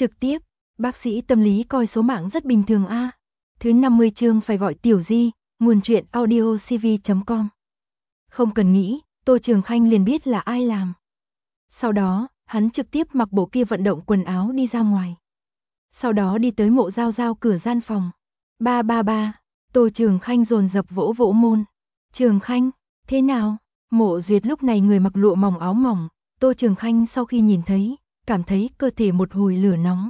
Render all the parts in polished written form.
Trực tiếp, bác sĩ tâm lý coi số mạng rất bình thường a. Thứ 50 chương phải gọi Tiểu Di, nguồn truyện audio cv.com. Không cần nghĩ, Tô Trường Khanh liền biết là ai làm. Sau đó, hắn trực tiếp mặc bộ kia vận động quần áo đi ra ngoài. Sau đó đi tới Mộ Giao Giao cửa gian phòng. Ba ba ba, Tô Trường Khanh dồn dập vỗ vỗ môn. Trường Khanh, thế nào? Mộ Duyệt lúc này người mặc lụa mỏng áo mỏng, Tô Trường Khanh sau khi nhìn thấy, cảm thấy cơ thể một hồi lửa nóng.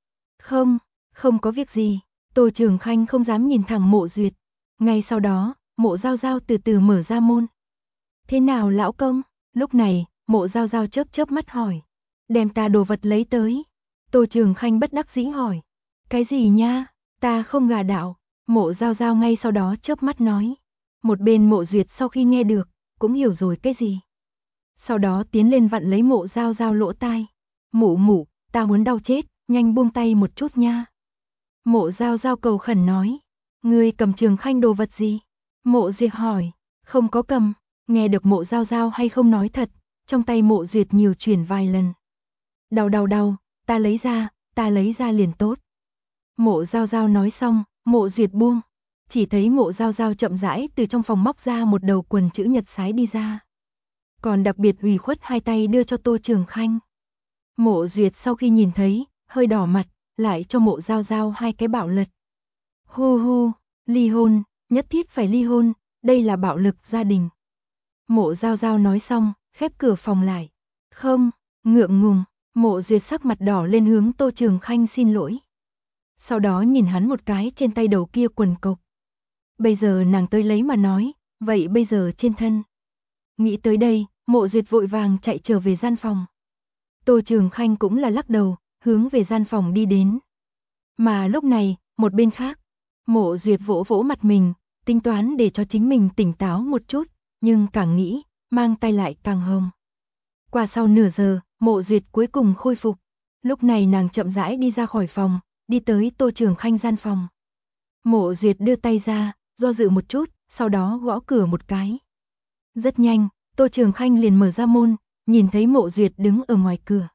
Không có việc gì, Tô Trường Khanh không dám nhìn thẳng Mộ Duyệt. Ngay sau đó, Mộ Giao Giao từ từ mở ra môn. Thế nào lão công? Lúc này, Mộ Giao Giao chớp chớp mắt hỏi. Đem ta đồ vật lấy tới. Tô Trường Khanh bất đắc dĩ hỏi. Cái gì nha? Ta không gà đạo. Mộ Giao Giao ngay sau đó chớp mắt nói. Một bên Mộ Duyệt sau khi nghe được, cũng hiểu rồi cái gì. Sau đó tiến lên vặn lấy Mộ Giao Giao lỗ tai. Mụ, ta muốn đau chết, nhanh buông tay một chút nha. Mộ Giao Giao cầu khẩn nói. Ngươi cầm Trường Khanh đồ vật gì? Mộ Duyệt hỏi. Không có cầm. Nghe được Mộ Giao Giao hay không nói thật, trong tay Mộ Duyệt nhiều chuyển vài lần. Đau, ta lấy ra liền tốt. Mộ Giao Giao nói xong, Mộ Duyệt buông. Chỉ thấy Mộ Giao Giao chậm rãi từ trong phòng móc ra một đầu quần chữ nhật sái đi ra. Còn đặc biệt ủy khuất hai tay đưa cho Tô Trường Khanh. Mộ Duyệt sau khi nhìn thấy, hơi đỏ mặt, lại cho Mộ Giao Giao hai cái bạo lật. Hu, ly hôn, nhất thiết phải ly hôn, đây là bạo lực gia đình. Mộ Giao Giao nói xong, khép cửa phòng lại. Không, ngượng ngùng, Mộ Duyệt sắc mặt đỏ lên hướng Tô Trường Khanh xin lỗi. Sau đó nhìn hắn một cái trên tay đầu kia quần cộc. Bây giờ nàng tới lấy mà nói, vậy bây giờ trên thân. Nghĩ tới đây, Mộ Duyệt vội vàng chạy trở về gian phòng. Tô Trường Khanh cũng là lắc đầu, hướng về gian phòng đi đến. Mà lúc này, một bên khác, Mộ Duyệt vỗ vỗ mặt mình, tính toán để cho chính mình tỉnh táo một chút, nhưng càng nghĩ, mang tay lại càng hồng. Qua sau nửa giờ, Mộ Duyệt cuối cùng khôi phục. Lúc này nàng chậm rãi đi ra khỏi phòng, đi tới Tô Trường Khanh gian phòng. Mộ Duyệt đưa tay ra, do dự một chút, sau đó gõ cửa một cái. Rất nhanh, Tô Trường Khanh liền mở ra môn, nhìn thấy Mộ Duyệt đứng ở ngoài cửa.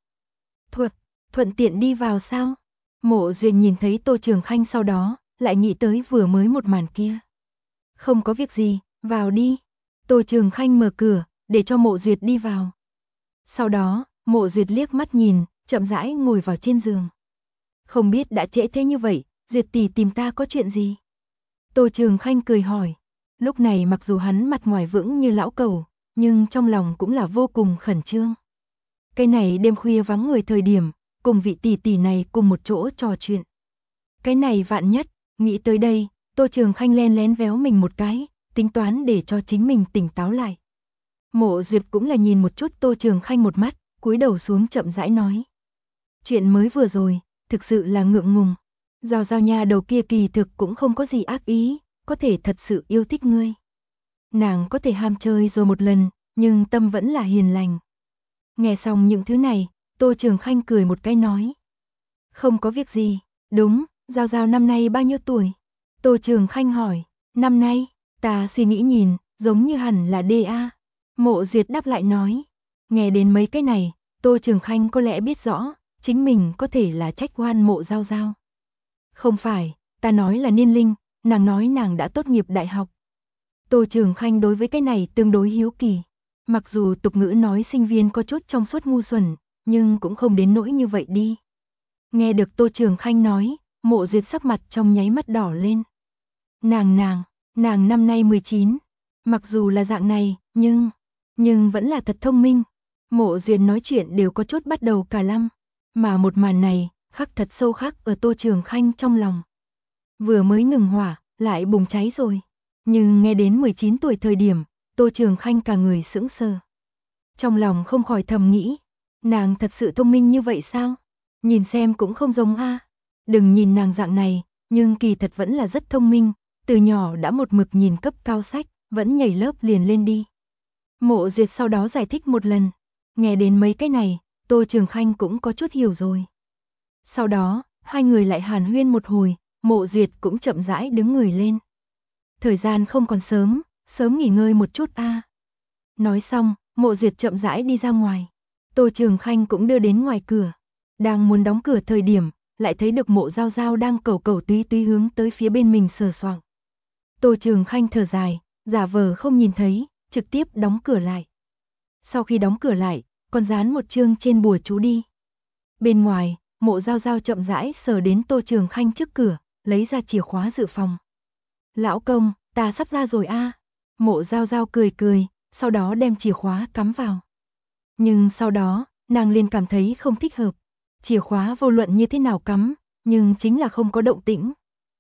Thuận tiện đi vào sao? Mộ Duyệt nhìn thấy Tô Trường Khanh sau đó, lại nghĩ tới vừa mới một màn kia. Không có việc gì, vào đi. Tô Trường Khanh mở cửa, để cho Mộ Duyệt đi vào. Sau đó, Mộ Duyệt liếc mắt nhìn, chậm rãi ngồi vào trên giường. Không biết đã trễ thế như vậy, Duyệt tỷ tìm ta có chuyện gì? Tô Trường Khanh cười hỏi. Lúc này mặc dù hắn mặt ngoài vững như lão cẩu, nhưng trong lòng cũng là vô cùng khẩn trương. Cái này đêm khuya vắng người thời điểm, cùng vị tỷ tỷ này cùng một chỗ trò chuyện. Cái này vạn nhất, nghĩ tới đây, Tô Trường Khanh len lén véo mình một cái, tính toán để cho chính mình tỉnh táo lại. Mộ Duyệt cũng là nhìn một chút Tô Trường Khanh một mắt, cúi đầu xuống chậm rãi nói. Chuyện mới vừa rồi, thực sự là ngượng ngùng. Giao Giao nha đầu kia kỳ thực cũng không có gì ác ý, có thể thật sự yêu thích ngươi. Nàng có thể ham chơi rồi một lần, nhưng tâm vẫn là hiền lành. Nghe xong những thứ này, Tô Trường Khanh cười một cái nói. Không có việc gì, đúng, Giao Giao năm nay bao nhiêu tuổi? Tô Trường Khanh hỏi, năm nay, ta suy nghĩ nhìn, giống như hẳn là DA. Mộ Duyệt đáp lại nói. Nghe đến mấy cái này, Tô Trường Khanh có lẽ biết rõ, chính mình có thể là trách oan Mộ Giao Giao. Không phải, ta nói là Niên Linh, nàng nói nàng đã tốt nghiệp đại học. Tô Trường Khanh đối với cái này tương đối hiếu kỳ. Mặc dù tục ngữ nói sinh viên có chút trong suốt ngu xuẩn, nhưng cũng không đến nỗi như vậy đi. Nghe được Tô Trường Khanh nói, Mộ Duyệt sắc mặt trong nháy mắt đỏ lên. Nàng năm nay 19. Mặc dù là dạng này, nhưng vẫn là thật thông minh. Mộ Duyệt nói chuyện đều có chút bắt đầu cả lăm. Mà một màn này, khắc thật sâu khắc ở Tô Trường Khanh trong lòng. Vừa mới ngừng hỏa, lại bùng cháy rồi. Nhưng nghe đến 19 tuổi thời điểm, Tô Trường Khanh cả người sững sờ. Trong lòng không khỏi thầm nghĩ, nàng thật sự thông minh như vậy sao? Nhìn xem cũng không giống a. Đừng nhìn nàng dạng này, nhưng kỳ thật vẫn là rất thông minh, từ nhỏ đã một mực nhìn cấp cao sách, vẫn nhảy lớp liền lên đi. Mộ Duyệt sau đó giải thích một lần, nghe đến mấy cái này, Tô Trường Khanh cũng có chút hiểu rồi. Sau đó, hai người lại hàn huyên một hồi, Mộ Duyệt cũng chậm rãi đứng người lên. Thời gian không còn sớm, sớm nghỉ ngơi một chút a. Nói xong, Mộ Duyệt chậm rãi đi ra ngoài. Tô Trường Khanh cũng đưa đến ngoài cửa. Đang muốn đóng cửa thời điểm, lại thấy được Mộ Giao Giao đang cầu cầu túy túy hướng tới phía bên mình sờ soạng. Tô Trường Khanh thở dài, giả vờ không nhìn thấy, trực tiếp đóng cửa lại. Sau khi đóng cửa lại, còn dán một chương trên bùa chú đi. Bên ngoài, Mộ Giao Giao chậm rãi sờ đến Tô Trường Khanh trước cửa, lấy ra chìa khóa dự phòng. Lão công, ta sắp ra rồi a. Mộ Giao Giao cười cười, sau đó đem chìa khóa cắm vào. Nhưng sau đó, nàng liền cảm thấy không thích hợp. Chìa khóa vô luận như thế nào cắm, nhưng chính là không có động tĩnh.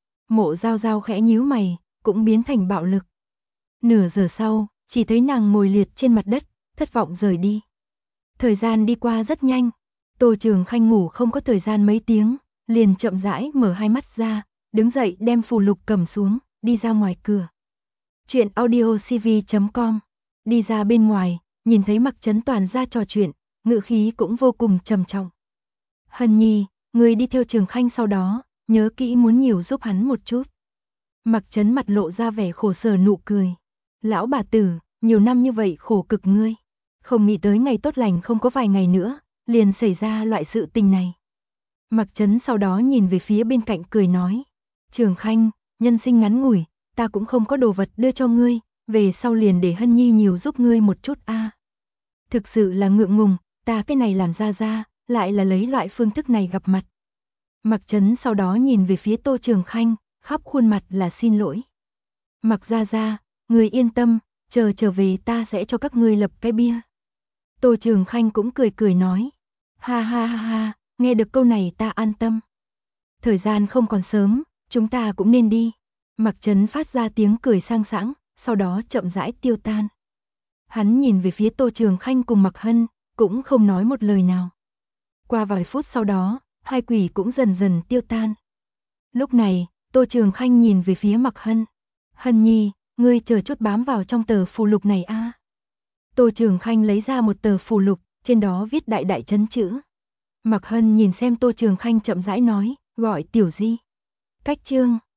Mộ Giao Giao khẽ nhíu mày, cũng biến thành bạo lực. Nửa giờ sau, chỉ thấy nàng ngồi liệt trên mặt đất, thất vọng rời đi. Thời gian đi qua rất nhanh. Tô Trường Khanh ngủ không có thời gian mấy tiếng, liền chậm rãi mở hai mắt ra, đứng dậy đem phù lục cầm xuống, đi ra ngoài cửa. Chuyện audiocv.com. Đi ra bên ngoài, nhìn thấy Mạc Chấn Toàn ra trò chuyện, ngữ khí cũng vô cùng trầm trọng. Hân Nhi, người đi theo Trường Khanh sau đó, nhớ kỹ muốn nhiều giúp hắn một chút. Mạc Chấn mặt lộ ra vẻ khổ sở nụ cười. Lão bà tử, nhiều năm như vậy khổ cực ngươi. Không nghĩ tới ngày tốt lành không có vài ngày nữa, liền xảy ra loại sự tình này. Mạc Chấn sau đó nhìn về phía bên cạnh cười nói. Trường Khanh, nhân sinh ngắn ngủi, ta cũng không có đồ vật đưa cho ngươi, về sau liền để Hân Nhi nhiều giúp ngươi một chút a. Thực sự là ngượng ngùng, ta cái này làm ra, lại là lấy loại phương thức này gặp mặt. Mạc Chấn sau đó nhìn về phía Tô Trường Khanh, khắp khuôn mặt là xin lỗi. Mạc gia, người yên tâm, chờ trở về ta sẽ cho các ngươi lập cái bia. Tô Trường Khanh cũng cười cười nói. Ha ha ha ha, nghe được câu này ta an tâm. Thời gian không còn sớm, chúng ta cũng nên đi. Mạc Chấn phát ra tiếng cười sang sảng, sau đó chậm rãi tiêu tan. Hắn nhìn về phía Tô Trường Khanh cùng Mạc Hân, cũng không nói một lời nào. Qua vài phút sau đó, hai quỷ cũng dần dần tiêu tan. Lúc này, Tô Trường Khanh nhìn về phía Mạc Hân. Hân Nhi, ngươi chờ chút bám vào trong tờ phù lục này a. Tô Trường Khanh lấy ra một tờ phù lục, trên đó viết đại đại chấn chữ. Mạc Hân nhìn xem Tô Trường Khanh chậm rãi nói, gọi Tiểu Di. Cách chương